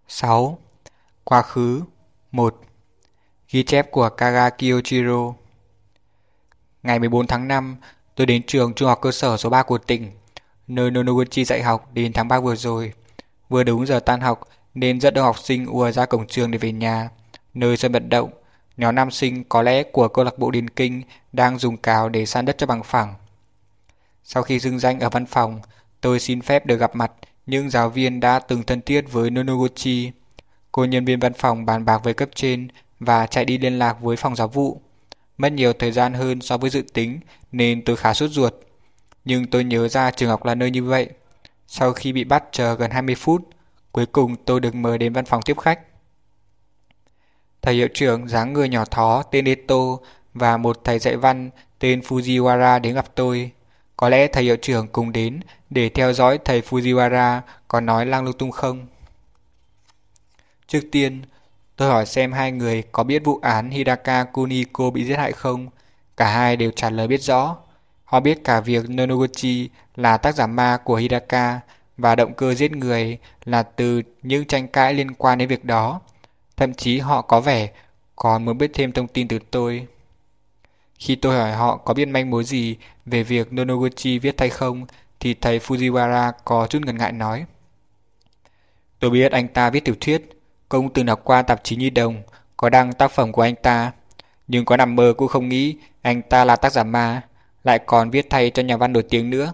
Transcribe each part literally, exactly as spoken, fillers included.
sáu. Quá khứ một. Ghi chép của Kara Kiyoshiro. Ngày mười bốn tháng năm, tôi đến trường trung học cơ sở số ba của tỉnh, nơi Nonoguchi dạy học đến tháng ba vừa rồi. Vừa đúng giờ tan học nên rất đông học sinh ùa ra cổng trường để về nhà. Nơi sân vận động, nhóm nam sinh có lẽ của câu lạc bộ điền kinh đang dùng cào để san đất cho bằng phẳng. Sau khi xưng danh ở văn phòng, tôi xin phép được gặp mặt những giáo viên đã từng thân thiết với Nonoguchi. Cô nhân viên văn phòng bàn bạc với cấp trên và chạy đi liên lạc với phòng giáo vụ. Mất nhiều thời gian hơn so với dự tính nên tôi khá sốt ruột. Nhưng tôi nhớ ra trường học là nơi như vậy. Sau khi bị bắt chờ gần hai mươi phút, cuối cùng tôi được mời đến văn phòng tiếp khách. Thầy hiệu trưởng dáng người nhỏ thó tên Eto và một thầy dạy văn tên Fujiwara đến gặp tôi. Có lẽ thầy hiệu trưởng cùng đến để theo dõi thầy Fujiwara có nói lang lung tung không. Trước tiên, tôi hỏi xem hai người có biết vụ án Hidaka Kuniko bị giết hại không. Cả hai đều trả lời biết rõ. Họ biết cả việc Nonoguchi là tác giả ma của Hidaka và động cơ giết người là từ những tranh cãi liên quan đến việc đó. Thậm chí họ có vẻ còn muốn biết thêm thông tin từ tôi. Khi tôi hỏi họ có biết manh mối gì về việc Nonoguchi viết hay không, thì thầy Fujiwara có chút ngần ngại nói. Tôi biết anh ta viết tiểu thuyết, cũng từng đọc qua tạp chí Nhi Đồng, có đăng tác phẩm của anh ta. Nhưng có nằm mơ cũng không nghĩ anh ta là tác giả ma, lại còn viết thay cho nhà văn nổi tiếng nữa.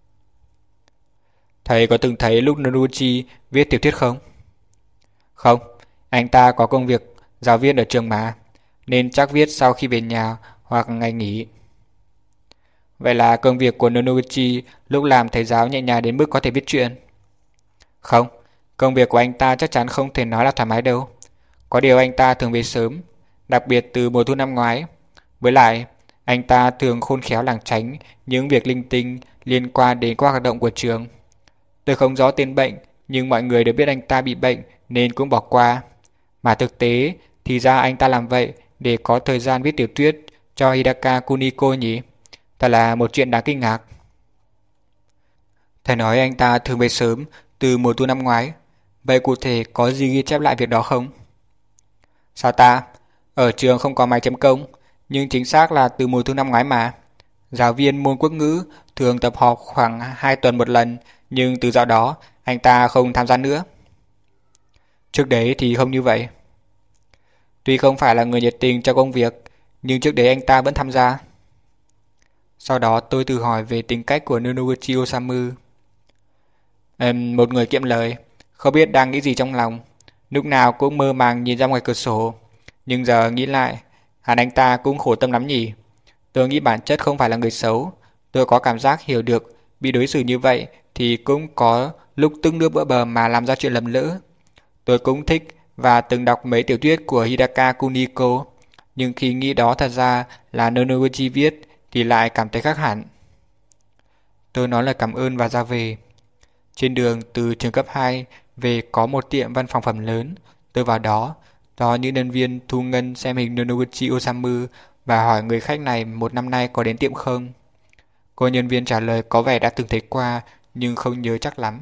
Thầy có từng thấy lúc Nonoguchi viết tiểu thuyết không? Không, anh ta có công việc giáo viên ở trường mà, nên chắc viết sau khi về nhà hoặc ngày nghỉ. Vậy là công việc của Nonoguchi lúc làm thầy giáo nhẹ nhàng đến mức có thể viết truyện? Không, công việc của anh ta chắc chắn không thể nói là thoải mái đâu. Có điều anh ta thường về sớm, đặc biệt từ mùa thu năm ngoái. Với lại, anh ta thường khôn khéo lảng tránh những việc linh tinh liên quan đến các hoạt động của trường. Tôi không rõ tên bệnh, nhưng mọi người đều biết anh ta bị bệnh nên cũng bỏ qua. Mà thực tế thì ra anh ta làm vậy để có thời gian viết tiểu thuyết cho Hidaka Kuniko nhỉ? Thật là một chuyện đáng kinh ngạc. Thầy nói anh ta thường về sớm từ mùa thu năm ngoái. Vậy cụ thể có gì ghi chép lại việc đó không? Sao ta? Ở trường không có máy chấm công, nhưng chính xác là từ mùa thu năm ngoái mà. Giáo viên môn quốc ngữ thường tập họp khoảng hai tuần một lần, nhưng từ dạo đó anh ta không tham gia nữa. Trước đấy thì không như vậy. Tuy không phải là người nhiệt tình cho công việc, nhưng trước đấy anh ta vẫn tham gia. Sau đó tôi tự hỏi về tính cách của Nonoguchi Osamu. Ừm, một người kiệm lời, không biết đang nghĩ gì trong lòng, lúc nào cũng mơ màng nhìn ra ngoài cửa sổ. Nhưng giờ nghĩ lại, hẳn anh ta cũng khổ tâm lắm nhỉ. Tôi nghĩ bản chất không phải là người xấu. Tôi có cảm giác hiểu được bị đối xử như vậy thì cũng có lúc tức nước vỡ bờ mà làm ra chuyện lầm lỡ. Tôi cũng thích và từng đọc mấy tiểu thuyết của Hidaka Kuniko, nhưng khi nghĩ đó thật ra là Nonoguchi viết thì lại cảm thấy khác hẳn. Tôi nói lời cảm ơn và ra về. Trên đường từ trường cấp hai về có một tiệm văn phòng phẩm lớn. Tôi vào đó, do những nhân viên thu ngân xem hình Nonoguchi Osamu và hỏi người khách này một năm nay có đến tiệm không. Cô nhân viên trả lời có vẻ đã từng thấy qua nhưng không nhớ chắc lắm.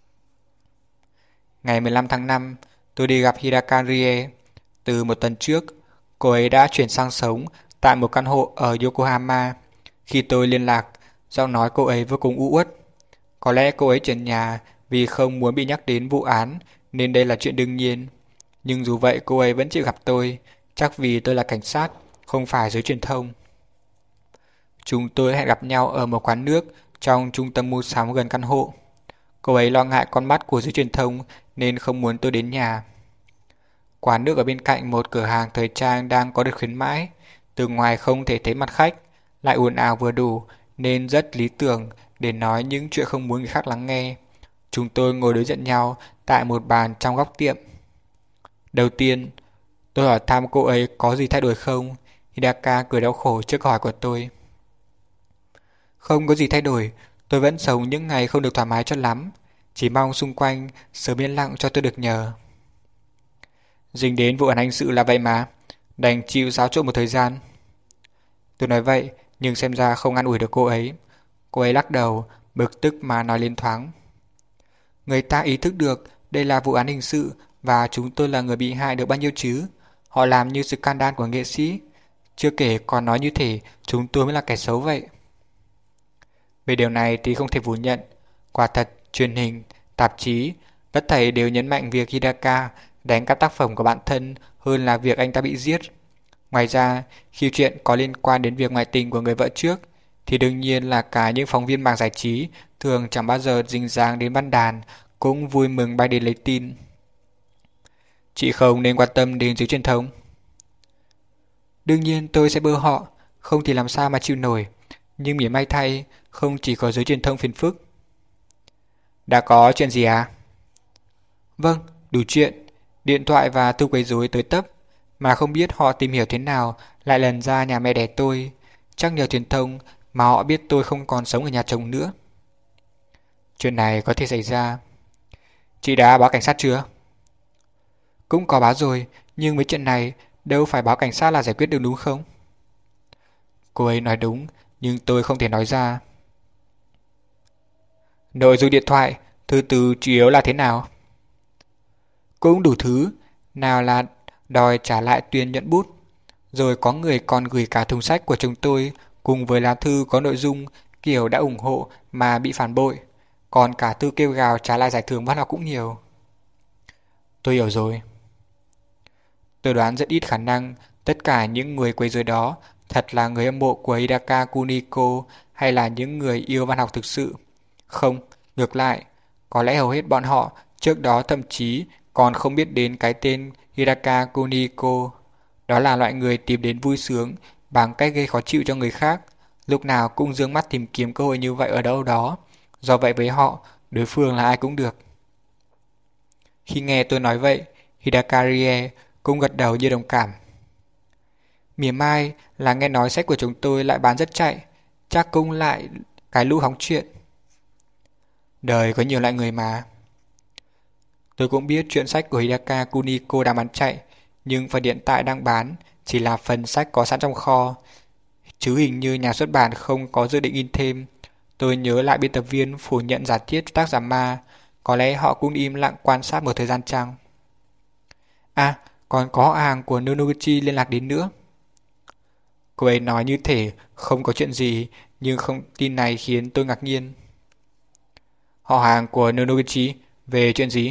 Ngày mười lăm tháng năm, tôi đi gặp Hidaka Rie. Từ một tuần trước, cô ấy đã chuyển sang sống tại một căn hộ ở Yokohama. Khi tôi liên lạc, giọng nói cô ấy vô cùng u uất. Có lẽ cô ấy chuyển nhà vì không muốn bị nhắc đến vụ án nên đây là chuyện đương nhiên. Nhưng dù vậy cô ấy vẫn chịu gặp tôi, chắc vì tôi là cảnh sát, không phải giới truyền thông. Chúng tôi hẹn gặp nhau ở một quán nước trong trung tâm mua sắm gần căn hộ. Cô ấy lo ngại con mắt của giới truyền thông nên không muốn tôi đến nhà. Quán nước ở bên cạnh một cửa hàng thời trang đang có đợt khuyến mãi. Từ ngoài không thể thấy mặt khách, lại ồn ào vừa đủ nên rất lý tưởng để nói những chuyện không muốn người khác lắng nghe. Chúng tôi ngồi đối diện nhau tại một bàn trong góc tiệm. Đầu tiên, tôi hỏi thăm cô ấy có gì thay đổi không. Hidaka cười đau khổ trước câu hỏi của tôi. Không có gì thay đổi, tôi vẫn sống những ngày không được thoải mái cho lắm. Chỉ mong xung quanh sớm yên lặng cho tôi được nhờ. Dính đến vụ án hình sự là vậy mà, đành chịu xáo trộn một thời gian. Tôi nói vậy nhưng xem ra không an ủi được cô ấy. Cô ấy lắc đầu, bực tức mà nói lên thoáng. Người ta ý thức được đây là vụ án hình sự và chúng tôi là người bị hại được bao nhiêu chứ? Họ làm như scandal của nghệ sĩ. Chưa kể còn nói như thể chúng tôi mới là kẻ xấu vậy. Về điều này thì không thể phủ nhận. Quả thật, truyền hình, tạp chí, tất thảy đều nhấn mạnh việc Hidaka đánh cắp tác phẩm của bản thân hơn là việc anh ta bị giết. Ngoài ra, khi chuyện có liên quan đến việc ngoại tình của người vợ trước, thì đương nhiên là cả những phóng viên mảng giải trí thường chẳng bao giờ dính dáng đến văn đàn cũng vui mừng bay đến lấy tin. Chị không nên quan tâm đến giới truyền thông. Đương nhiên tôi sẽ bơ họ, không thì làm sao mà chịu nổi. Nhưng mỉa may thay, không chỉ có giới truyền thông phiền phức. Đã có chuyện gì à? Vâng, đủ chuyện. Điện thoại và thư quấy rối tới tấp, mà không biết họ tìm hiểu thế nào lại lần ra nhà mẹ đẻ tôi. Chắc nhờ truyền thông mà họ biết tôi không còn sống ở nhà chồng nữa. Chuyện này có thể xảy ra. Chị đã báo cảnh sát chưa? Cũng có báo rồi, nhưng với chuyện này đâu phải báo cảnh sát là giải quyết được đúng không? Cô ấy nói đúng, nhưng tôi không thể nói ra. Nội dung điện thoại, thư từ chủ yếu là thế nào? Cũng đủ thứ, nào là đòi trả lại tiền nhận bút, rồi có người còn gửi cả thùng sách của chúng tôi cùng với lá thư có nội dung kiểu đã ủng hộ mà bị phản bội, còn cả thư kêu gào trả lại giải thưởng văn học cũng nhiều. Tôi hiểu rồi. Tôi đoán rất ít khả năng tất cả những người quấy rối đó thật là người hâm mộ của Hidaka Kuniko hay là những người yêu văn học thực sự. Không, ngược lại, có lẽ hầu hết bọn họ trước đó thậm chí còn không biết đến cái tên Hidaka Kuniko. Đó là loại người tìm đến vui sướng bằng cách gây khó chịu cho người khác, lúc nào cũng dương mắt tìm kiếm cơ hội như vậy ở đâu đó. Do vậy với họ, đối phương là ai cũng được. Khi nghe tôi nói vậy, Hidaka Rie cũng gật đầu như đồng cảm. Mỉa mai là nghe nói sách của chúng tôi lại bán rất chạy, chắc cũng lại cái lũ hóng chuyện. Đời có nhiều loại người mà. Tôi cũng biết chuyện sách của Hidaka Kuniko đang bán chạy, nhưng phần hiện tại đang bán chỉ là phần sách có sẵn trong kho, chứ hình như nhà xuất bản không có dự định in thêm. Tôi nhớ lại biên tập viên phủ nhận giả thiết tác giả ma, có lẽ họ cũng im lặng quan sát một thời gian chăng. À, còn có họ hàng của Nonoguchi liên lạc đến nữa. Cô ấy nói như thể không có chuyện gì, nhưng không tin này khiến tôi ngạc nhiên. Họ hàng của Nonoguchi về chuyện gì?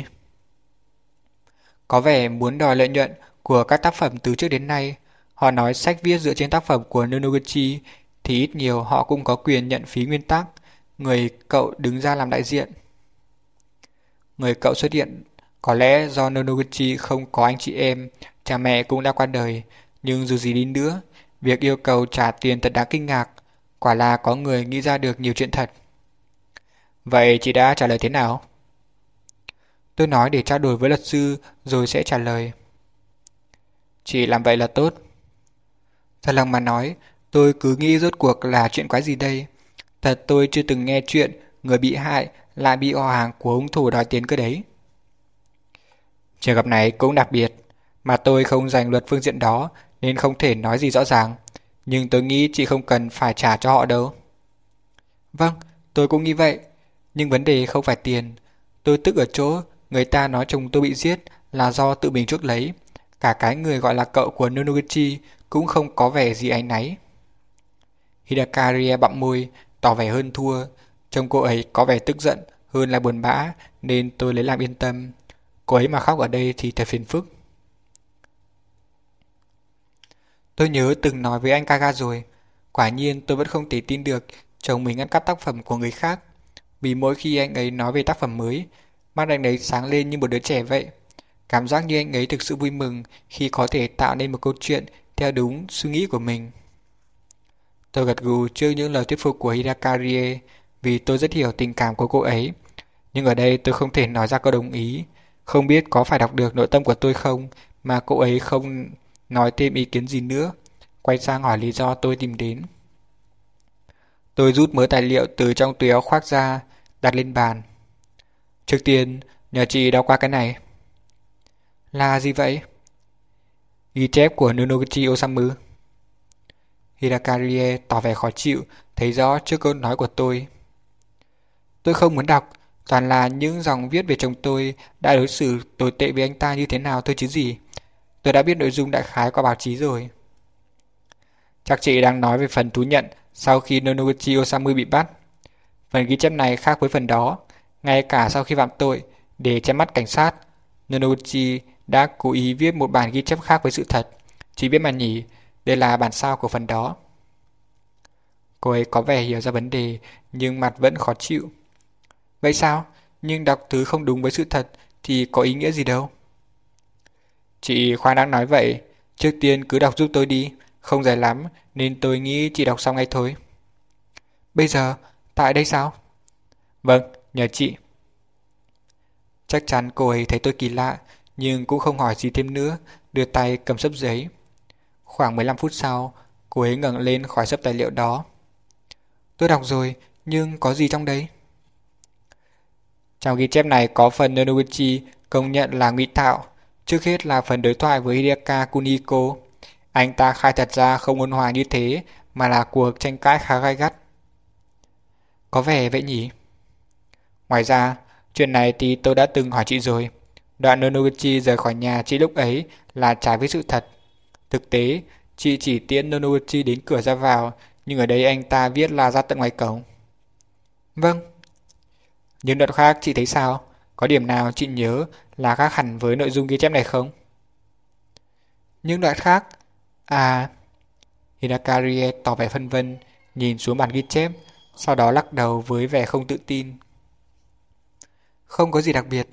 Có vẻ muốn đòi lợi nhuận của các tác phẩm từ trước đến nay. Họ nói sách viết dựa trên tác phẩm của Nonoguchi thì ít nhiều họ cũng có quyền nhận phí nguyên tác. Người cậu đứng ra làm đại diện. Người cậu xuất hiện có lẽ do Nonoguchi không có anh chị em, cha mẹ cũng đã qua đời. Nhưng dù gì đi nữa, việc yêu cầu trả tiền thật đáng kinh ngạc. Quả là có người nghĩ ra được nhiều chuyện thật. Vậy chị đã trả lời thế nào? Tôi nói để trao đổi với luật sư rồi sẽ trả lời. Chị làm vậy là tốt. Thật lòng mà nói, tôi cứ nghĩ rốt cuộc là chuyện quái gì đây. Thật tôi chưa từng nghe chuyện người bị hại lại bị họ hàng của hung thủ đòi tiền cơ đấy. Trường hợp này cũng đặc biệt, mà tôi không rành luật phương diện đó nên không thể nói gì rõ ràng. Nhưng tôi nghĩ chị không cần phải trả cho họ đâu. Vâng, tôi cũng nghĩ vậy. Nhưng vấn đề không phải tiền. Tôi tức ở chỗ người ta nói chồng tôi bị giết là do tự mình chuốc lấy. Cả cái người gọi là cậu của Nonoguchi cũng không có vẻ gì áy náy. Hidaka Rie bặm môi, tỏ vẻ hơn thua. Trông cô ấy có vẻ tức giận hơn là buồn bã nên tôi lấy làm yên tâm. Cô ấy mà khóc ở đây thì thật phiền phức. Tôi nhớ từng nói với anh Kaga rồi. Quả nhiên tôi vẫn không thể tin được chồng mình ăn cắp tác phẩm của người khác. Vì mỗi khi anh ấy nói về tác phẩm mới, mắt anh ấy sáng lên như một đứa trẻ vậy. Cảm giác như anh ấy thực sự vui mừng khi có thể tạo nên một câu chuyện theo đúng suy nghĩ của mình. Tôi gật gù trước những lời thuyết phục của Hidaka Rie vì tôi rất hiểu tình cảm của cô ấy. Nhưng ở đây tôi không thể nói ra câu đồng ý. Không biết có phải đọc được nội tâm của tôi không mà cô ấy không nói thêm ý kiến gì nữa. Quay sang hỏi lý do tôi tìm đến. Tôi rút mớ tài liệu từ trong túi áo khoác ra, đặt lên bàn. Trước tiên, nhờ chị đọc qua cái này. Là gì vậy? Ghi chép của Nonoguchi Osamu. Hidaka Rie tỏ vẻ khó chịu, thấy rõ trước câu nói của tôi. Tôi không muốn đọc, Toàn là những dòng viết về chồng tôi đã đối xử tồi tệ với anh ta như thế nào thôi chứ gì. Tôi đã biết nội dung đại khái qua báo chí rồi. Chắc chị đang nói về phần thú nhận sau khi Nonoguchi Osamu bị bắt. Phần ghi chép này khác với phần đó. Ngay cả sau khi phạm tội, để che mắt cảnh sát, Nonoguchi đã cố ý viết một bản ghi chép khác với sự thật. Chị biết mà nhỉ, đây là bản sao của phần đó. Cô ấy có vẻ hiểu ra vấn đề, nhưng mặt vẫn khó chịu. Vậy sao? Nhưng đọc thứ không đúng với sự thật thì có ý nghĩa gì đâu. Chị khoan đang nói vậy. Trước tiên cứ đọc giúp tôi đi. Không dài lắm, nên tôi nghĩ chị đọc xong ngay thôi. Bây giờ, tại đây sao? Vâng, nhờ chị. Chắc chắn cô ấy thấy tôi kỳ lạ, nhưng cũng không hỏi gì thêm nữa, đưa tay cầm xấp giấy. Khoảng mười lăm phút sau, cô ấy ngẩng lên khỏi xấp tài liệu đó. Tôi đọc rồi, nhưng có gì trong đấy? Trong ghi chép này có phần Nonoguchi công nhận là ngụy tạo. Trước hết là phần đối thoại với Hidaka Kuniko. Anh ta khai thật ra không ôn hòa như thế, mà là cuộc tranh cãi khá gay gắt. Có vẻ vậy nhỉ? Ngoài ra, chuyện này thì tôi đã từng hỏi chị rồi. Đoạn Nonoguchi rời khỏi nhà chị lúc ấy là trái với sự thật. Thực tế, chị chỉ tiễn Nonoguchi đến cửa ra vào, nhưng ở đây anh ta viết là ra tận ngoài cổng. Vâng. Những đoạn khác chị thấy sao? Có điểm nào chị nhớ là khác hẳn với nội dung ghi chép này không? Những đoạn khác? À... Hidaka Rie tỏ vẻ phân vân, nhìn xuống bản ghi chép, sau đó lắc đầu với vẻ không tự tin. Không có gì đặc biệt.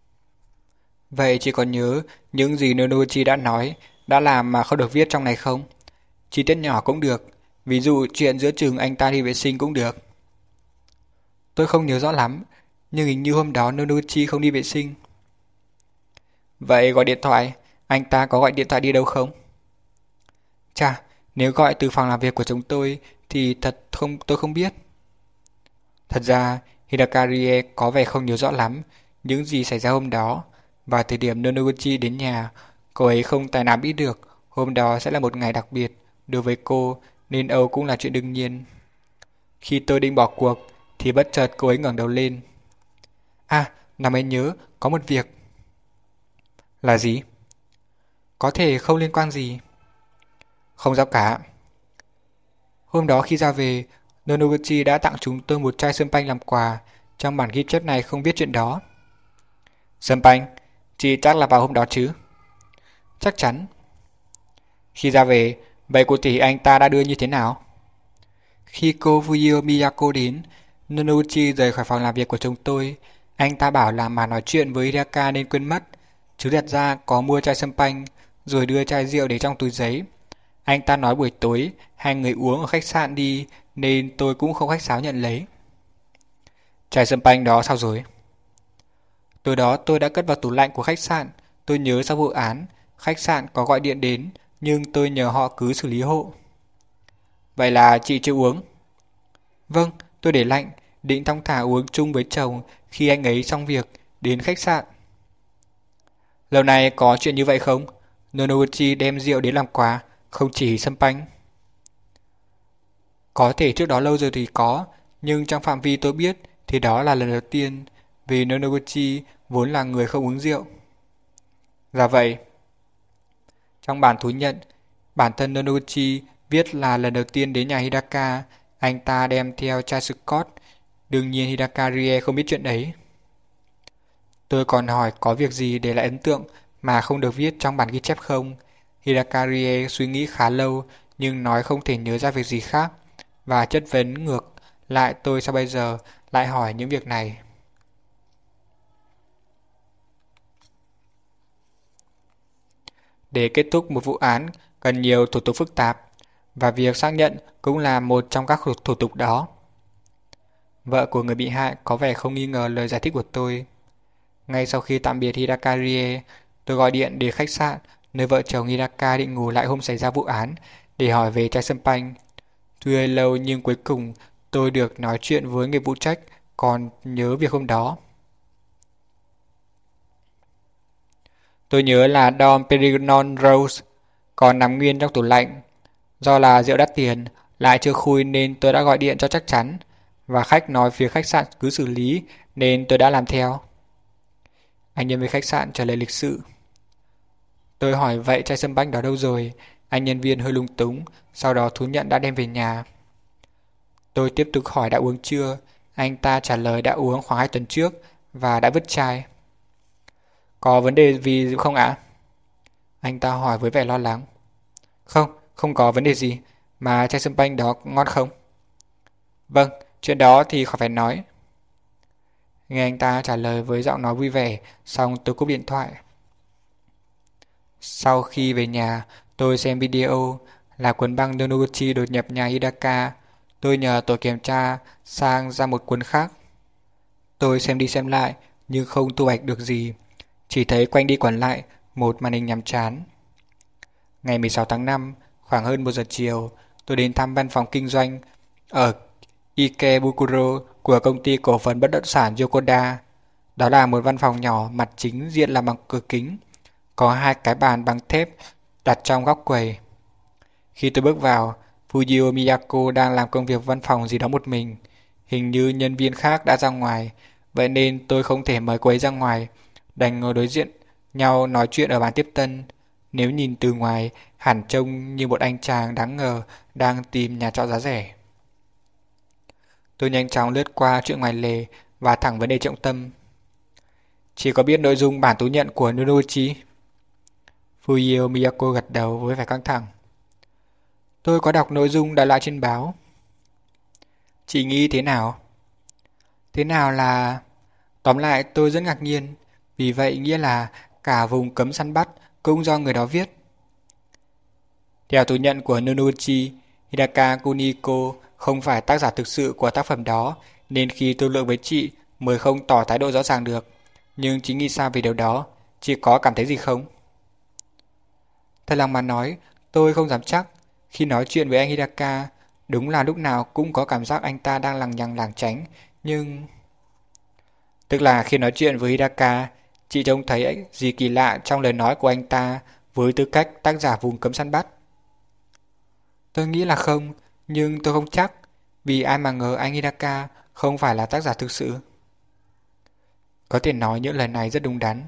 Vậy chị còn nhớ những gì Nonoguchi đã nói, đã làm mà không được viết trong này không? Chi tiết nhỏ cũng được, ví dụ chuyện giữa chừng anh ta đi vệ sinh cũng được. Tôi không nhớ rõ lắm, nhưng hình như hôm đó Nonoguchi không đi vệ sinh. Vậy gọi điện thoại, anh ta có gọi điện thoại đi đâu không? Chà, nếu gọi từ phòng làm việc của chúng tôi thì thật không tôi không biết. Thật ra, Hidaka Rie có vẻ không nhớ rõ lắm những gì xảy ra hôm đó. Vào thời điểm Nonoguchi đến nhà, cô ấy không tài nào biết được hôm đó sẽ là một ngày đặc biệt đối với cô, nên Âu cũng là chuyện đương nhiên. Khi tôi định bỏ cuộc thì bất chợt cô ấy ngẩng đầu lên. À, năm ấy nhớ, có một việc. Là gì? Có thể không liên quan gì. Không sao cả. Hôm đó khi ra về, Nonoguchi đã tặng chúng tôi một chai sâm panh làm quà. Trong bản ghi chép này không viết chuyện đó. Sâm panh? Chị chắc là vào hôm đó chứ? Chắc chắn. Khi ra về, vậy cụ thể anh ta đã đưa như thế nào? Khi cô Fuyio Miyako đến, Nonoguchi rời khỏi phòng làm việc của chúng tôi. Anh ta bảo là mà nói chuyện với Hidaka nên quên mất. Chứ thật ra có mua chai sâm panh, rồi đưa chai rượu để trong túi giấy. Anh ta nói buổi tối hai người uống ở khách sạn đi, nên tôi cũng không khách sáo nhận lấy. Chai sâm panh đó sao rồi? Tối đó tôi đã cất vào tủ lạnh của khách sạn. Tôi nhớ sau vụ án, khách sạn có gọi điện đến, nhưng tôi nhờ họ cứ xử lý hộ. Vậy là chị chưa uống? Vâng, tôi để lạnh, định thong thả uống chung với chồng khi anh ấy xong việc đến khách sạn. Lâu nay có chuyện như vậy không? Nonoguchi đem rượu đến làm quà, không chỉ sâm panh. Có thể trước đó lâu rồi thì có, nhưng trong phạm vi tôi biết thì đó là lần đầu tiên, vì Nonoguchi vốn là người không uống rượu. Dạ vậy. Trong bản thú nhận, bản thân Nonoguchi viết là lần đầu tiên đến nhà Hidaka, anh ta đem theo chai Scott. Đương nhiên Hidaka Rie không biết chuyện ấy. Tôi còn hỏi có việc gì để lại ấn tượng mà không được viết trong bản ghi chép không? Hidaka Rie suy nghĩ khá lâu nhưng nói không thể nhớ ra việc gì khác và chất vấn ngược lại tôi sao bây giờ lại hỏi những việc này. Để kết thúc một vụ án cần nhiều thủ tục phức tạp, và việc xác nhận cũng là một trong các thủ tục đó. Vợ của người bị hại có vẻ không nghi ngờ lời giải thích của tôi. Ngay sau khi tạm biệt Hidaka Rie, tôi gọi điện đến khách sạn nơi vợ chồng Hidaka định ngủ lại hôm xảy ra vụ án để hỏi về chai sâm panh. Tuy hơi lâu nhưng cuối cùng tôi được nói chuyện với người phụ trách còn nhớ việc hôm đó. Tôi nhớ là Dom Perignon Rose còn nằm nguyên trong tủ lạnh. Do là rượu đắt tiền, lại chưa khui nên tôi đã gọi điện cho chắc chắn. và khách nói phía khách sạn cứ xử lý nên tôi đã làm theo. Anh nhân viên khách sạn trả lời lịch sự. Tôi hỏi vậy chai sâm banh đó đâu rồi? Anh nhân viên hơi lung túng, sau đó thú nhận đã đem về nhà. Tôi tiếp tục hỏi đã uống chưa? Anh ta trả lời đã uống khoảng hai tuần trước và đã vứt chai. Có vấn đề gì không ạ? Anh ta hỏi với vẻ lo lắng. Không, không có vấn đề gì, mà chai sâm banh đó ngon không? Vâng, chuyện đó thì khỏi phải nói. Nghe anh ta trả lời với giọng nói vui vẻ, xong tôi cúp điện thoại. Sau khi về nhà, tôi xem video là cuốn băng Noguchi đột nhập nhà Hidaka. Tôi nhờ tổ kiểm tra sang ra một cuốn khác. Tôi xem đi xem lại nhưng không thu hoạch được gì, chỉ thấy quanh đi quẩn lại một màn hình nhàm chán. Ngày mười sáu tháng năm, khoảng hơn một giờ chiều, tôi đến thăm văn phòng kinh doanh ở Ikebukuro của công ty cổ phần bất động sản Yokoda. Đó là một văn phòng nhỏ, mặt chính diện làm bằng cửa kính, có hai cái bàn bằng thép đặt trong góc quầy. Khi tôi bước vào, Fujio Miyako đang làm công việc văn phòng gì đó một mình. Hình như nhân viên khác đã ra ngoài, vậy nên tôi không thể mời cô ấy ra ngoài, đành ngồi đối diện nhau nói chuyện ở bàn tiếp tân. Nếu nhìn từ ngoài, hẳn trông như một anh chàng đáng ngờ đang tìm nhà trọ giá rẻ. Tôi nhanh chóng lướt qua chuyện ngoài lề và thẳng vấn đề trọng tâm. Chỉ có biết nội dung bản thú nhận của Noguchi? Fujio Miyako gật đầu với vẻ căng thẳng. Tôi có đọc nội dung đã lại trên báo. Chị nghĩ thế nào? Thế nào là... Tóm lại tôi rất ngạc nhiên, vì vậy nghĩa là cả vùng cấm săn bắt cũng do người đó viết. Theo thú nhận của Noguchi, Hidaka Kuniko không phải tác giả thực sự của tác phẩm đó, nên khi thương lượng với chị mới không tỏ thái độ rõ ràng được. Nhưng chị nghĩ sao về điều đó? Chị có cảm thấy gì không? Thật lòng mà nói, tôi không dám chắc. Khi nói chuyện với anh Hidaka, đúng là lúc nào cũng có cảm giác anh ta đang lằng nhằng lảng tránh, nhưng... Tức là khi nói chuyện với Hidaka, chị trông thấy gì kỳ lạ trong lời nói của anh ta với tư cách tác giả vùng cấm săn bắt? Tôi nghĩ là không, nhưng tôi không chắc, vì ai mà ngờ anh Hidaka không phải là tác giả thực sự. Có thể nói những lời này rất đúng đắn.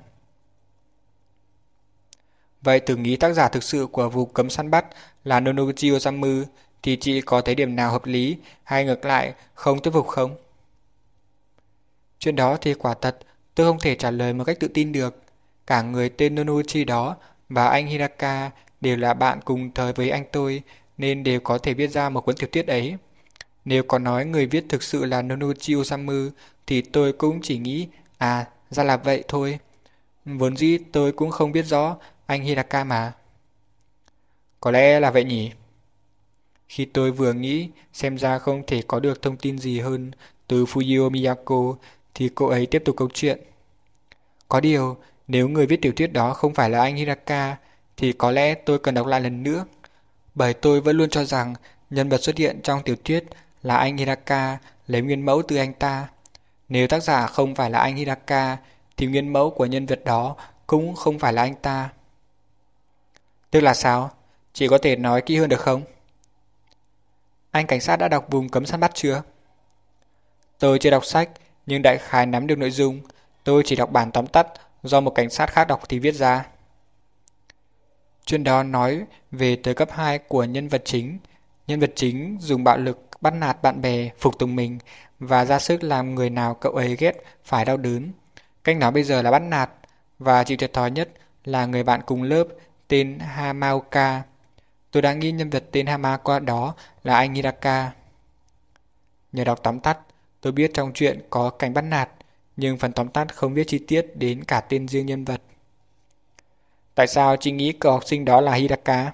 Vậy từ nghĩ tác giả thực sự của vùng cấm săn bắt là Noguchi Osamu thì chị có thấy điểm nào hợp lý hay ngược lại không thuyết phục không? Chuyện đó thì quả thật tôi không thể trả lời một cách tự tin được. Cả người tên Noguchi đó và anh Hidaka đều là bạn cùng thời với anh tôi nên đều có thể viết ra một cuốn tiểu thuyết ấy. Nếu có nói người viết thực sự là Noguchi Osamu thì tôi cũng chỉ nghĩ à ra là vậy thôi. Vốn dĩ tôi cũng không biết rõ anh Hidaka mà. Có lẽ là vậy nhỉ? Khi tôi vừa nghĩ xem ra không thể có được thông tin gì hơn từ Fujio Miyako thì cô ấy tiếp tục câu chuyện. Có điều, nếu người viết tiểu thuyết đó không phải là anh Hidaka thì có lẽ tôi cần đọc lại lần nữa. Bởi tôi vẫn luôn cho rằng nhân vật xuất hiện trong tiểu thuyết là anh Hidaka lấy nguyên mẫu từ anh ta. Nếu tác giả không phải là anh Hidaka thì nguyên mẫu của nhân vật đó cũng không phải là anh ta. Tức là sao? Chị có thể nói kỹ hơn được không? Anh cảnh sát đã đọc vùng cấm săn bắt chưa? Tôi chưa đọc sách, nhưng đại khái nắm được nội dung. Tôi chỉ đọc bản tóm tắt do một cảnh sát khác đọc thì viết ra. Chuyện đó nói về tới cấp hai của nhân vật chính. Nhân vật chính dùng bạo lực bắt nạt bạn bè, phục tùng mình và ra sức làm người nào cậu ấy ghét phải đau đớn. Cách nói bây giờ là bắt nạt, và chịu thiệt thòi nhất là người bạn cùng lớp tên Hamaoka. Tôi đã nghĩ nhân vật tên Hamaoka đó là anh Hidaka. Nhờ đọc tóm tắt, tôi biết trong chuyện có cảnh bắt nạt, nhưng phần tóm tắt không viết chi tiết đến cả tên riêng nhân vật. Tại sao chị nghĩ cậu học sinh đó là Hidaka?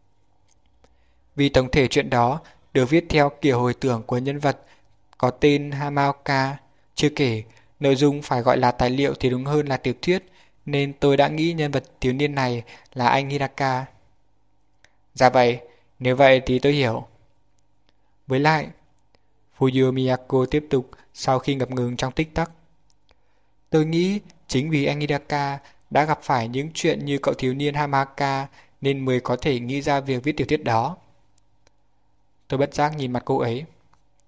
Vì tổng thể chuyện đó được viết theo kiểu hồi tưởng của nhân vật có tên Hamaoka. Chưa kể, nội dung phải gọi là tài liệu thì đúng hơn là tiểu thuyết, nên tôi đã nghĩ nhân vật thiếu niên này là anh Hidaka. Dạ vậy, nếu vậy thì tôi hiểu. Với lại, Fujio Miyako tiếp tục sau khi ngập ngừng trong tích tắc. Tôi nghĩ chính vì anh Hidaka đã gặp phải những chuyện như cậu thiếu niên Hamaoka nên mới có thể nghĩ ra việc viết tiểu thuyết đó. Tôi bất giác nhìn mặt cô ấy.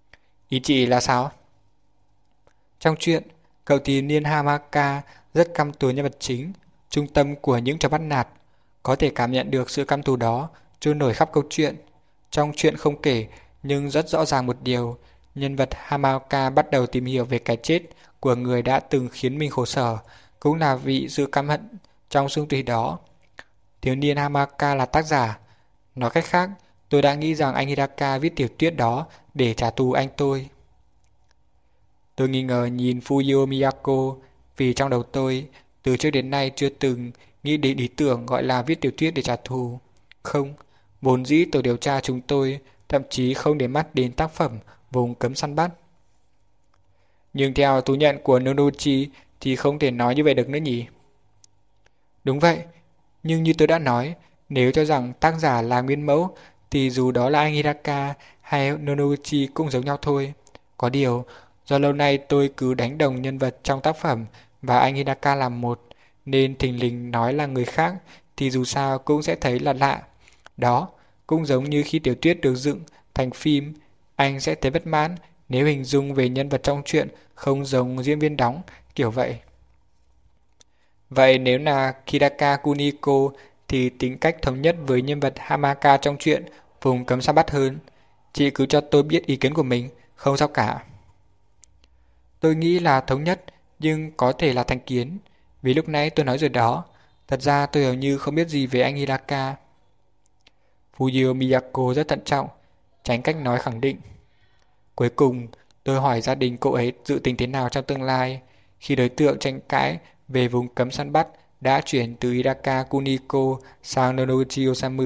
Ý chị là sao? Trong truyện, cậu thiếu niên Hamaka rất căm thù nhân vật chính, trung tâm của những trò bắt nạt. Có thể cảm nhận được sự căm thù đó trôi nổi khắp câu chuyện. Trong truyện không kể, nhưng rất rõ ràng một điều, nhân vật Hamaka bắt đầu tìm hiểu về cái chết của người đã từng khiến mình khổ sở, cũng là vì sự căm hận trong xương tủy đó. Thiếu niên Hamaka là tác giả. Nói cách khác, tôi đã nghĩ rằng anh Hidaka viết tiểu thuyết đó để trả thù anh tôi. Tôi nghi ngờ nhìn Fuyuo Miyako vì trong đầu tôi, từ trước đến nay chưa từng nghĩ đến ý tưởng gọi là viết tiểu thuyết để trả thù. Không, vốn dĩ tổ điều tra chúng tôi thậm chí không để mắt đến tác phẩm vùng cấm săn bắt. Nhưng theo thú nhận của Nonochi thì không thể nói như vậy được nữa nhỉ? Đúng vậy, nhưng như tôi đã nói, nếu cho rằng tác giả là nguyên mẫu thì dù đó là anh Hidaka hay Nonochi cũng giống nhau thôi. Có điều, do lâu nay tôi cứ đánh đồng nhân vật trong tác phẩm và anh Hidaka làm một, nên thình lình nói là người khác thì dù sao cũng sẽ thấy là lạ. Đó, cũng giống như khi tiểu thuyết được dựng thành phim, anh sẽ thấy bất mãn nếu hình dung về nhân vật trong truyện không giống diễn viên đóng, kiểu vậy. Vậy nếu là Hidaka Kuniko thì tính cách thống nhất với nhân vật Hamaka trong truyện vùng cấm săn bắt hơn. Chị cứ cho tôi biết ý kiến của mình, không sao cả. Tôi nghĩ là thống nhất, nhưng có thể là thành kiến. Vì lúc nãy tôi nói rồi đó, thật ra tôi hầu như không biết gì về anh Hidaka. Fuyuo Miyako rất thận trọng, tránh cách nói khẳng định. Cuối cùng, tôi hỏi gia đình cô ấy dự tính thế nào trong tương lai, khi đối tượng tranh cãi về vùng cấm săn bắt đã chuyển từ Hidaka Kuniko sang Nonochi Osamu.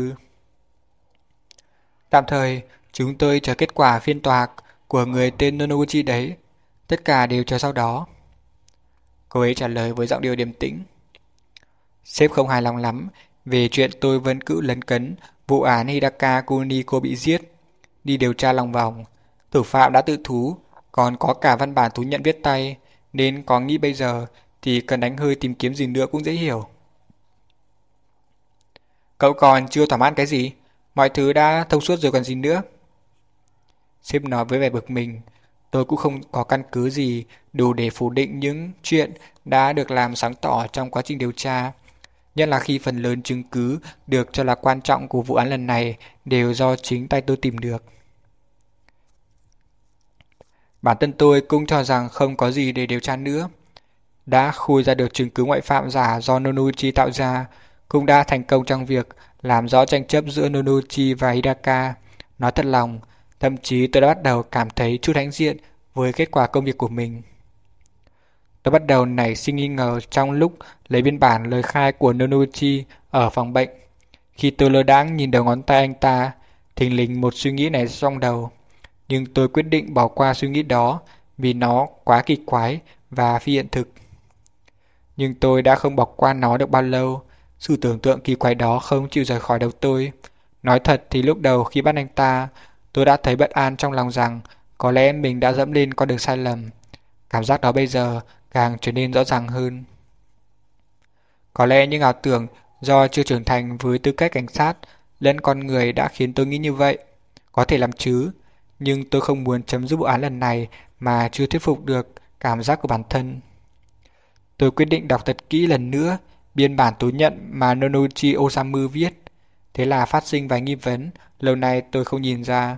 Tạm thời, chúng tôi chờ kết quả phiên tòa của người tên Nonochi đấy. Tất cả đều chờ sau đó. Cô ấy trả lời với giọng điệu điềm tĩnh. Sếp không hài lòng lắm về chuyện tôi vẫn cứ lấn cấn vụ án Hidaka Kuniko bị giết. Đi điều tra lòng vòng, thủ phạm đã tự thú, còn có cả văn bản thú nhận viết tay, nên có nghĩ bây giờ thì cần đánh hơi tìm kiếm gì nữa cũng dễ hiểu. Cậu còn chưa thỏa mãn cái gì? Mọi thứ đã thông suốt rồi còn gì nữa? Sếp nói với vẻ bực mình. Tôi cũng không có căn cứ gì đủ để phủ định những chuyện đã được làm sáng tỏ trong quá trình điều tra. Nhất là khi phần lớn chứng cứ được cho là quan trọng của vụ án lần này đều do chính tay tôi tìm được. Bản thân tôi cũng cho rằng không có gì để điều tra nữa. Đã khui ra được chứng cứ ngoại phạm giả do Nonochi tạo ra, cũng đã thành công trong việc làm rõ tranh chấp giữa Nonochi và Hidaka. Nói thật lòng, thậm chí tôi đã bắt đầu cảm thấy chút hãnh diện với kết quả công việc của mình. Tôi bắt đầu nảy sinh nghi ngờ trong lúc lấy biên bản lời khai của Nonochi ở phòng bệnh. Khi tôi lơ đãng nhìn đầu ngón tay anh ta, thình lình một suy nghĩ này trong đầu. Nhưng tôi quyết định bỏ qua suy nghĩ đó vì nó quá kỳ quái và phi hiện thực. Nhưng tôi đã không bỏ qua nó được bao lâu. Sự tưởng tượng kỳ quái đó không chịu rời khỏi đầu tôi. Nói thật thì lúc đầu khi bắt anh ta, tôi đã thấy bất an trong lòng rằng có lẽ mình đã dẫm lên con đường sai lầm. Cảm giác đó bây giờ càng trở nên rõ ràng hơn. Có lẽ những ảo tưởng do chưa trưởng thành với tư cách cảnh sát lẫn con người đã khiến tôi nghĩ như vậy. Có thể làm chứ, nhưng tôi không muốn chấm dứt vụ án lần này mà chưa thuyết phục được cảm giác của bản thân. Tôi quyết định đọc thật kỹ lần nữa biên bản thú nhận mà Nonochi Osamu viết. Thế là phát sinh vài nghi vấn lâu nay tôi không nhìn ra.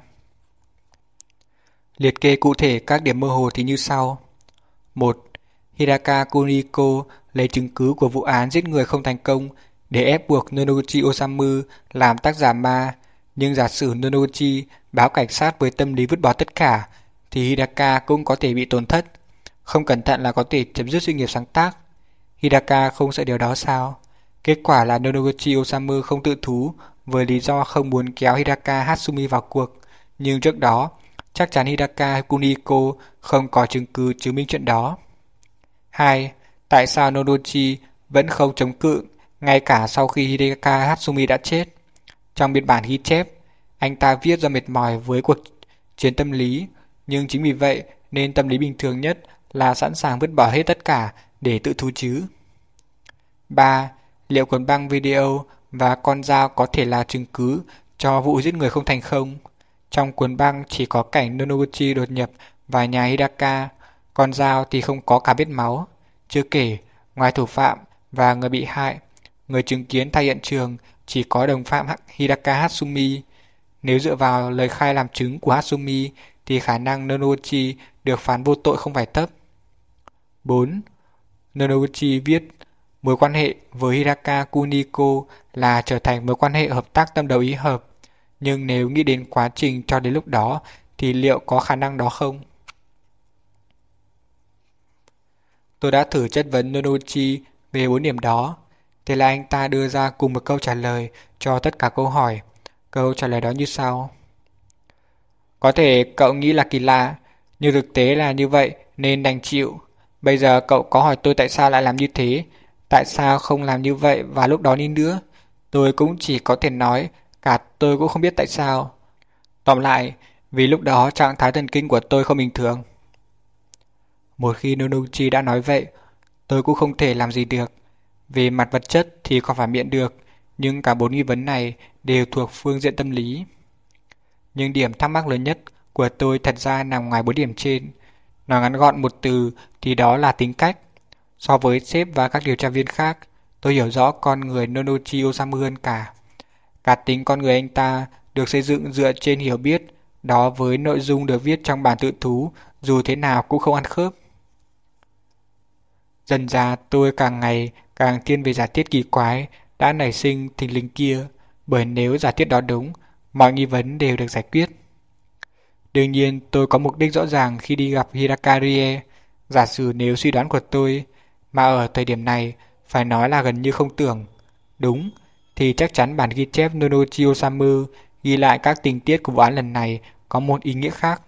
Liệt kê cụ thể các điểm mơ hồ thì như sau. một. Hidaka Kuniko lấy chứng cứ của vụ án giết người không thành công để ép buộc Nonochi Osamu làm tác giả ma, nhưng giả sử Nonochi báo cảnh sát với tâm lý vứt bỏ tất cả thì Hidaka cũng có thể bị tổn thất. Không cẩn thận là có thể chấm dứt sự nghiệp sáng tác. Hidaka không sợ điều đó sao? Kết quả là Nonochi Osamu không tự thú với lý do không muốn kéo Hidaka Hatsumi vào cuộc, nhưng trước đó chắc chắn Hidaka Kuniko không có chứng cứ chứng minh chuyện đó. hai. Tại sao Nonochi vẫn không chống cự ngay cả sau khi Hidaka Hatsumi đã chết? Trong biên bản ghi chép, anh ta viết do mệt mỏi với cuộc chiến tâm lý, nhưng chính vì vậy nên tâm lý bình thường nhất là sẵn sàng vứt bỏ hết tất cả để tự thú chứ. ba. Liệu cuốn băng video và con dao có thể là chứng cứ cho vụ giết người không thành không? Trong cuốn băng chỉ có cảnh Nonochi đột nhập và nhà Hidaka, con dao thì không có cả vết máu. Chưa kể, ngoài thủ phạm và người bị hại, người chứng kiến tại hiện trường chỉ có đồng phạm Hidaka Hatsumi. Nếu dựa vào lời khai làm chứng của Hatsumi thì khả năng Nonouchi được phán vô tội không phải thấp. bốn. Nonouchi viết mối quan hệ với Hidaka Kuniko là trở thành mối quan hệ hợp tác tâm đầu ý hợp. Nhưng nếu nghĩ đến quá trình cho đến lúc đó thì liệu có khả năng đó không? Tôi đã thử chất vấn Nonouchi về bốn điểm đó. Thế là anh ta đưa ra cùng một câu trả lời cho tất cả câu hỏi. Câu trả lời đó như sau. Có thể cậu nghĩ là kỳ lạ, nhưng thực tế là như vậy nên đành chịu. Bây giờ cậu có hỏi tôi tại sao lại làm như thế, tại sao không làm như vậy vào lúc đó đi nữa. Tôi cũng chỉ có thể nói cả tôi cũng không biết tại sao. Tóm lại, vì lúc đó trạng thái thần kinh của tôi không bình thường. Một khi Nonouchi đã nói vậy, tôi cũng không thể làm gì được. Về mặt vật chất thì không phải miệng được, nhưng cả bốn nghi vấn này đều thuộc phương diện tâm lý. Nhưng điểm thắc mắc lớn nhất của tôi thật ra nằm ngoài bốn điểm trên. Nói ngắn gọn một từ thì đó là tính cách. So với sếp và các điều tra viên khác, tôi hiểu rõ con người Nonouchi Osamu hơn cả. Cá tính con người anh ta được xây dựng dựa trên hiểu biết, đó với nội dung được viết trong bản tự thú dù thế nào cũng không ăn khớp. Dần dà tôi càng ngày càng thiên về giả thiết kỳ quái đã nảy sinh thình lình kia, bởi nếu giả thiết đó đúng, mọi nghi vấn đều được giải quyết. Đương nhiên tôi có mục đích rõ ràng khi đi gặp Hidaka Rie. Giả sử nếu suy đoán của tôi, mà ở thời điểm này phải nói là gần như không tưởng, đúng, thì chắc chắn bản ghi chép Nonouchi Osamu ghi lại các tình tiết của vụ án lần này có một ý nghĩa khác.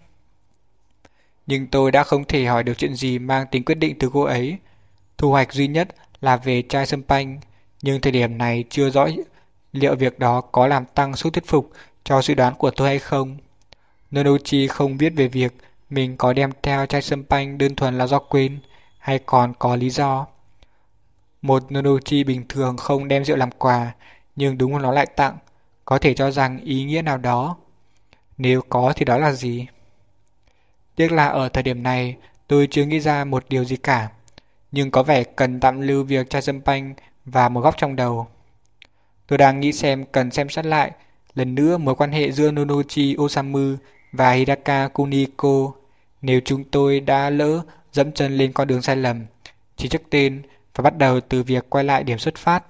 Nhưng tôi đã không thể hỏi được chuyện gì mang tính quyết định từ cô ấy. Thu hoạch duy nhất là về chai sâm panh, nhưng thời điểm này chưa rõ liệu việc đó có làm tăng sức thuyết phục cho suy đoán của tôi hay không. Nonouchi không viết về việc mình có đem theo chai sâm panh đơn thuần là do quên, hay còn có lý do. Một Nonouchi bình thường không đem rượu làm quà, nhưng đúng là nó lại tặng, có thể cho rằng ý nghĩa nào đó. Nếu có thì đó là gì? Tiếc là ở thời điểm này tôi chưa nghĩ ra một điều gì cả, nhưng có vẻ cần tạm lưu việc chai sâm panh và một góc trong đầu. Tôi đang nghĩ xem cần xem xét lại lần nữa mối quan hệ giữa Nonouchi Osamu và Hidaka Kuniko. Nếu chúng tôi đã lỡ dẫm chân lên con đường sai lầm, chỉ trước tên phải bắt đầu từ việc quay lại điểm xuất phát.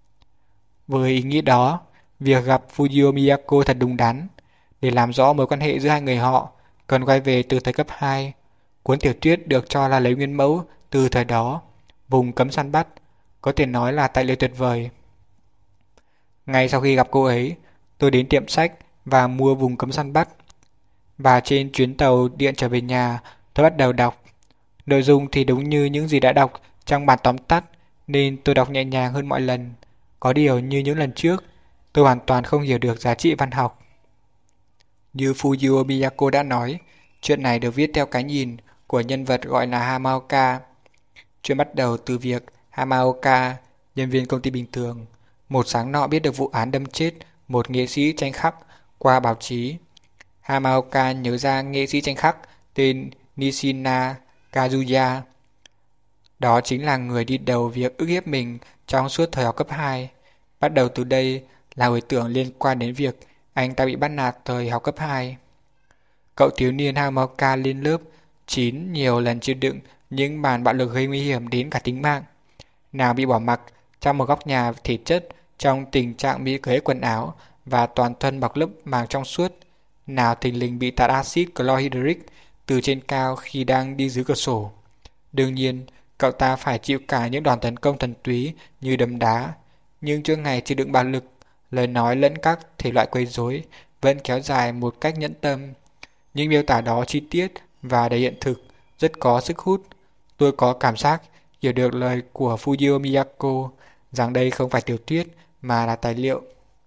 Với ý nghĩ đó, việc gặp Fujio Miyako thật đúng đắn. Để làm rõ mối quan hệ giữa hai người họ, cần quay về từ thời cấp hai. Cuốn tiểu thuyết được cho là lấy nguyên mẫu từ thời đó, vùng cấm săn bắt, có thể nói là tài liệu tuyệt vời. Ngay sau khi gặp cô ấy, tôi đến tiệm sách và mua vùng cấm săn bắt. Và trên chuyến tàu điện trở về nhà, tôi bắt đầu đọc. Nội dung thì đúng như những gì đã đọc trong bản tóm tắt, nên tôi đọc nhẹ nhàng hơn mọi lần. Có điều như những lần trước, tôi hoàn toàn không hiểu được giá trị văn học. Như Fujio Miyako đã nói, chuyện này được viết theo cái nhìn của nhân vật gọi là Hamaoka. Chuyện bắt đầu từ việc Hamaoka, nhân viên công ty bình thường, một sáng nọ biết được vụ án đâm chết một nghệ sĩ tranh khắc qua báo chí. Hamaoka nhớ ra nghệ sĩ tranh khắc tên Nishina Kazuya. Đó chính là người đi đầu việc ức hiếp mình trong suốt thời học cấp hai. Bắt đầu từ đây là hồi tưởng liên quan đến việc anh ta bị bắt nạt thời học cấp hai. Cậu thiếu niên Hamaoka lên lớp chín nhiều lần chịu đựng những màn bạo lực gây nguy hiểm đến cả tính mạng. Nào bị bỏ mặc trong một góc nhà thể chất trong tình trạng bị cởi hết quần áo và toàn thân bọc lớp màng trong suốt. Nào thình lình bị tạt axit chlorhydric từ trên cao khi đang đi dưới cửa sổ. Đương nhiên, cậu ta phải chịu cả những đòn tấn công thần túy như đấm đá. Nhưng chuỗi ngày chịu đựng bạo lực, lời nói lẫn các thể loại quấy rối vẫn kéo dài một cách nhẫn tâm. Những miêu tả đó chi tiết và đầy hiện thực, rất có sức hút. Tôi có cảm giác hiểu được lời của Fujio Miyako rằng đây không phải tiểu thuyết mà là tài liệu.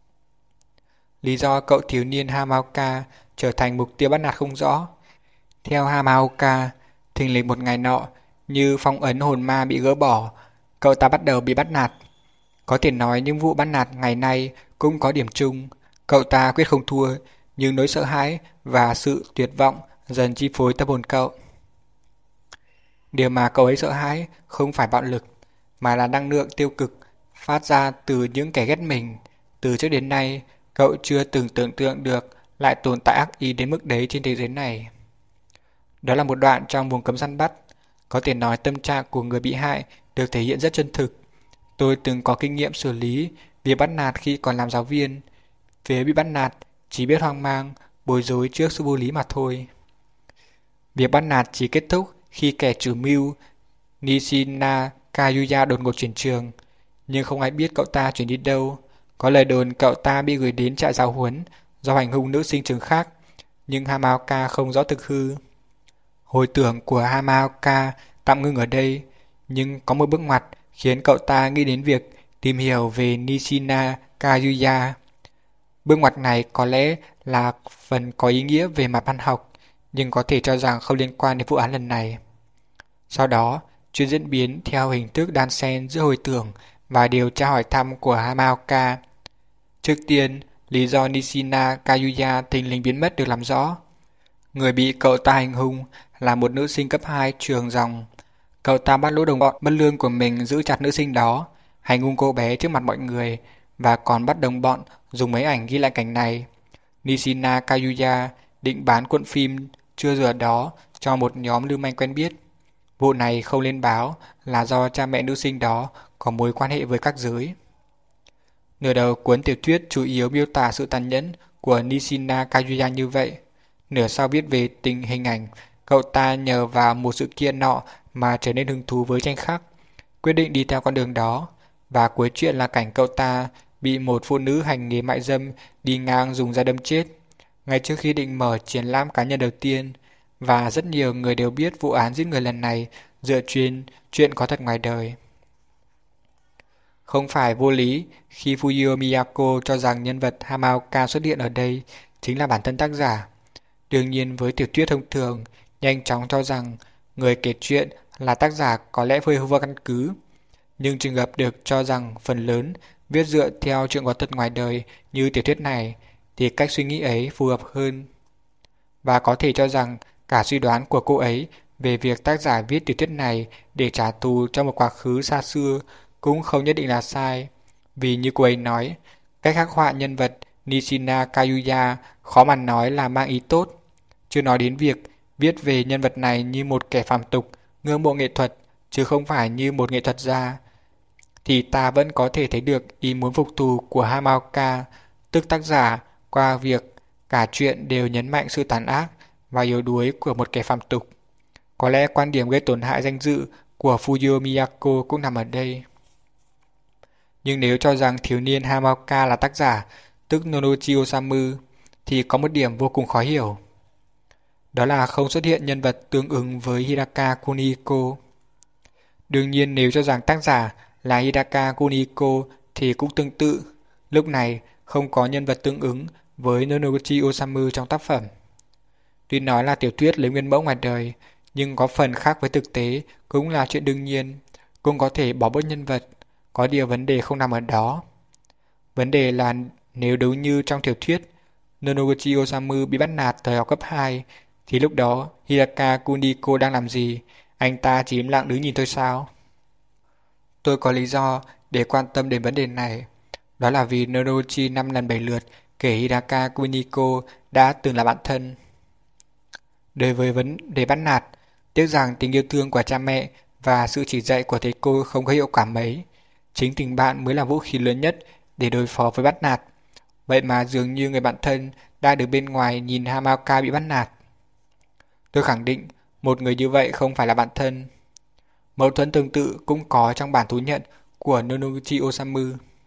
Lý do cậu thiếu niên Hamaoka trở thành mục tiêu bắt nạt không rõ. Theo Hamaoka, thình lình một ngày nọ, như phong ấn hồn ma bị gỡ bỏ, cậu ta bắt đầu bị bắt nạt. Có thể nói những vụ bắt nạt ngày nay cũng có điểm chung. Cậu ta quyết không thua, nhưng nỗi sợ hãi và sự tuyệt vọng dần chi phối tâm hồn cậu. Điều mà cậu ấy sợ hãi không phải bạo lực, mà là năng lượng tiêu cực phát ra từ những kẻ ghét mình. Từ trước đến nay, cậu chưa từng tưởng tượng được lại tồn tại ác ý đến mức đấy trên thế giới này. Đó là một đoạn trong Vùng Cấm Săn Bắt. Có thể nói tâm trạng của người bị hại được thể hiện rất chân thực. Tôi từng có kinh nghiệm xử lý việc bắt nạt khi còn làm giáo viên. Phía bị bắt nạt chỉ biết hoang mang, bối rối trước sự vô lý mà thôi. Việc bắt nạt chỉ kết thúc khi kẻ chủ mưu Nishina Kayuya đột ngột chuyển trường, nhưng không ai biết cậu ta chuyển đi đâu. Có lời đồn cậu ta bị gửi đến trại giáo huấn do hành hung nữ sinh trường khác, nhưng Hamaoka không rõ thực hư. Hồi tưởng của Hamaoka tạm ngưng ở đây, nhưng có một bước ngoặt khiến cậu ta nghĩ đến việc tìm hiểu về Nishina Kayuya. Bước ngoặt này có lẽ là phần có ý nghĩa về mặt văn học, nhưng có thể cho rằng không liên quan đến vụ án lần này. Sau đó, chuyện diễn biến theo hình thức đan xen giữa hồi tưởng và điều tra hỏi thăm của Hamaoka. Trước tiên, lý do Nishina Kayuya thình lình biến mất được làm rõ. Người bị cậu ta hành hung là một nữ sinh cấp hai trường dòng. Cậu ta bắt lũ đồng bọn bất lương của mình giữ chặt nữ sinh đó, hành hung cô bé trước mặt mọi người, và còn bắt đồng bọn dùng mấy ảnh ghi lại cảnh này. Nishina Kayuya định bán cuộn phim chưa rửa đó cho một nhóm lưu manh quen biết. Vụ này không lên báo là do cha mẹ nữ sinh đó có mối quan hệ với các giới. Nửa đầu cuốn tiểu thuyết chủ yếu miêu tả sự tàn nhẫn của Nishina Kayuya như vậy. Nửa sau viết về tình hình ảnh cậu ta nhờ vào một sự kiện nọ mà trở nên hứng thú với tranh khắc, quyết định đi theo con đường đó. Và cuối chuyện là cảnh cậu ta bị một phụ nữ hành nghề mại dâm đi ngang dùng dao đâm chết, ngay trước khi định mở triển lãm cá nhân đầu tiên. Và rất nhiều người đều biết vụ án giết người lần này dựa trên chuyện có thật ngoài đời. Không phải vô lý khi Fuyuo Miyako cho rằng nhân vật Hamaoka xuất hiện ở đây chính là bản thân tác giả. Đương nhiên với tiểu thuyết thông thường, nhanh chóng cho rằng người kể chuyện là tác giả có lẽ hơi vô căn cứ. Nhưng trường hợp được cho rằng phần lớn viết dựa theo chuyện có thật ngoài đời như tiểu thuyết này, thì cách suy nghĩ ấy phù hợp hơn. Và có thể cho rằng cả suy đoán của cô ấy về việc tác giả viết tiểu thuyết này để trả thù cho một quá khứ xa xưa cũng không nhất định là sai. Vì như cô ấy nói, cách khắc họa nhân vật Nishina Kayuya khó mà nói là mang ý tốt. Chưa nói đến việc viết về nhân vật này như một kẻ phàm tục, ngưỡng mộ nghệ thuật, chứ không phải như một nghệ thuật gia, thì ta vẫn có thể thấy được ý muốn phục thù của Hamaoka, tức tác giả, qua việc cả chuyện đều nhấn mạnh sự tàn ác và yếu đuối của một kẻ phàm tục. Có lẽ quan điểm gây tổn hại danh dự của Fuyuo Miyako cũng nằm ở đây. Nhưng nếu cho rằng thiếu niên Hamaoka là tác giả, tức Nonochi Osamu, thì có một điểm vô cùng khó hiểu. Đó là không xuất hiện nhân vật tương ứng với Hidaka Kunihiko. Đương nhiên nếu cho rằng tác giả là Hidaka Kunihiko thì cũng tương tự. Lúc này không có nhân vật tương ứng với Nonochi Osamu trong tác phẩm. Tuy nói là tiểu thuyết lấy nguyên mẫu ngoài đời, nhưng có phần khác với thực tế cũng là chuyện đương nhiên. Cũng có thể bỏ bớt nhân vật, có điều vấn đề không nằm ở đó. Vấn đề là nếu đúng như trong tiểu thuyết, Nonochi Osamu bị bắt nạt thời học cấp hai, thì lúc đó Hidaka Kunihiko đang làm gì? Anh ta chỉ im lặng đứng nhìn thôi sao? Tôi có lý do để quan tâm đến vấn đề này. Đó là vì Nonochi năm lần bảy lượt kể Hidaka Kunihiko đã từng là bạn thân. Đối với vấn đề bắt nạt, tiếc rằng tình yêu thương của cha mẹ và sự chỉ dạy của thầy cô không có hiệu quả mấy. Chính tình bạn mới là vũ khí lớn nhất để đối phó với bắt nạt. Vậy mà dường như người bạn thân đã đứng bên ngoài nhìn Hamaoka bị bắt nạt. Tôi khẳng định một người như vậy không phải là bạn thân. Mâu thuẫn tương tự cũng có trong bản thú nhận của Nonochi Osamu.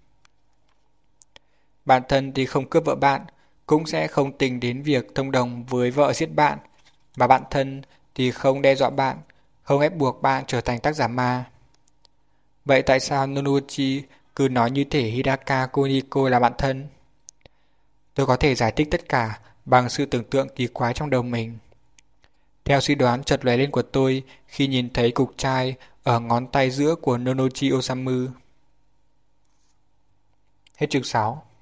Bạn thân thì không cướp vợ bạn, cũng sẽ không tính đến việc thông đồng với vợ giết bạn, và bạn thân thì không đe dọa bạn, không ép buộc bạn trở thành tác giả ma. Vậy tại sao Nonochi cứ nói như thể Hidaka Kunihiko là bạn thân? Tôi có thể giải thích tất cả bằng sự tưởng tượng kỳ quái trong đầu mình. Theo suy đoán chợt lóe lên của tôi khi nhìn thấy cục trai ở ngón tay giữa của Nonochi Osamu. Hết chương sáu.